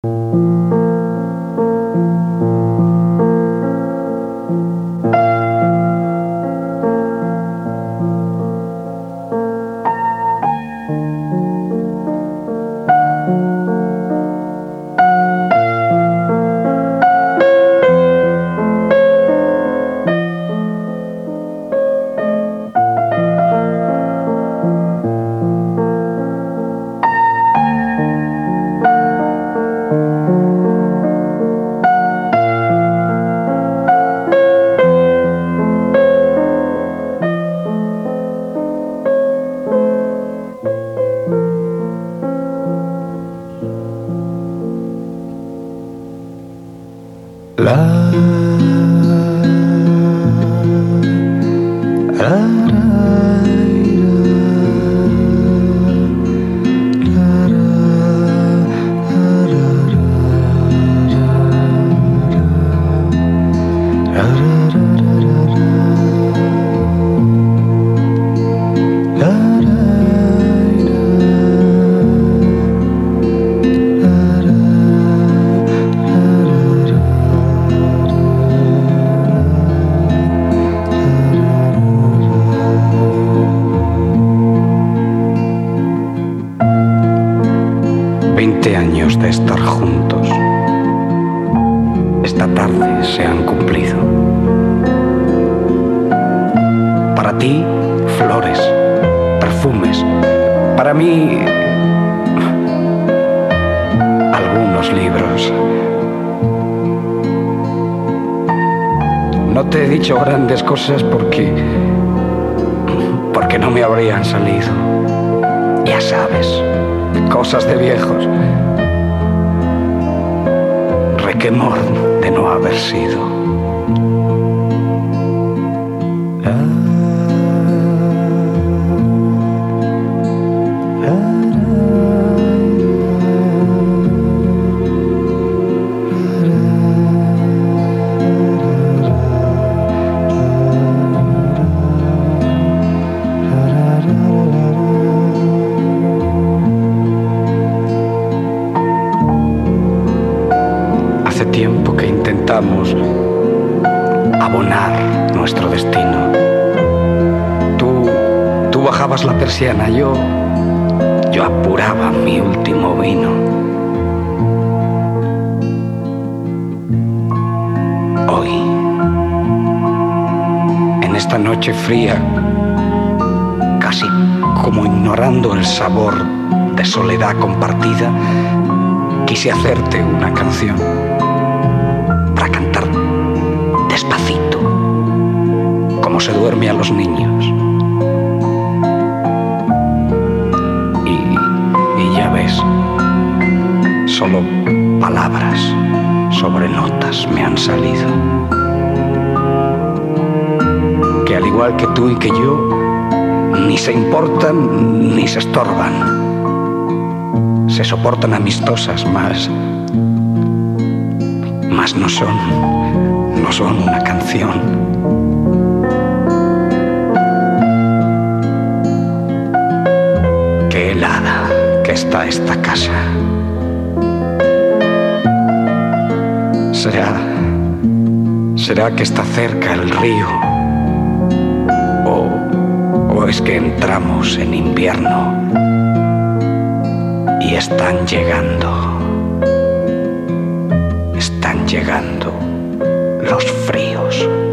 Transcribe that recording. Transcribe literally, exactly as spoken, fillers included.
Veinte años de estar juntos. Esta tarde se han cumplido. Para ti, flores, perfumes. Para mí, algunos libros. No te he dicho grandes cosas porque... porque no me habrían salido. Ya sabes, cosas de viejos. Requemor de no haber sido. Hace tiempo que intentamos abonar nuestro destino. Tú, tú bajabas la persiana, yo, yo apuraba mi último vino. Hoy, en esta noche fría, casi como ignorando el sabor de soledad compartida, quise hacerte una canción. Para cantar despacito, como se duerme a los niños. Y, y ya ves, solo palabras sobre notas me han salido, que al igual que tú y que yo, ni se importan ni se estorban. Se soportan amistosas, más Mas no son, no son una canción. Qué helada que está esta casa. Será, será que está cerca el río, o, o es que entramos en invierno y están llegando. Están llegando los fríos.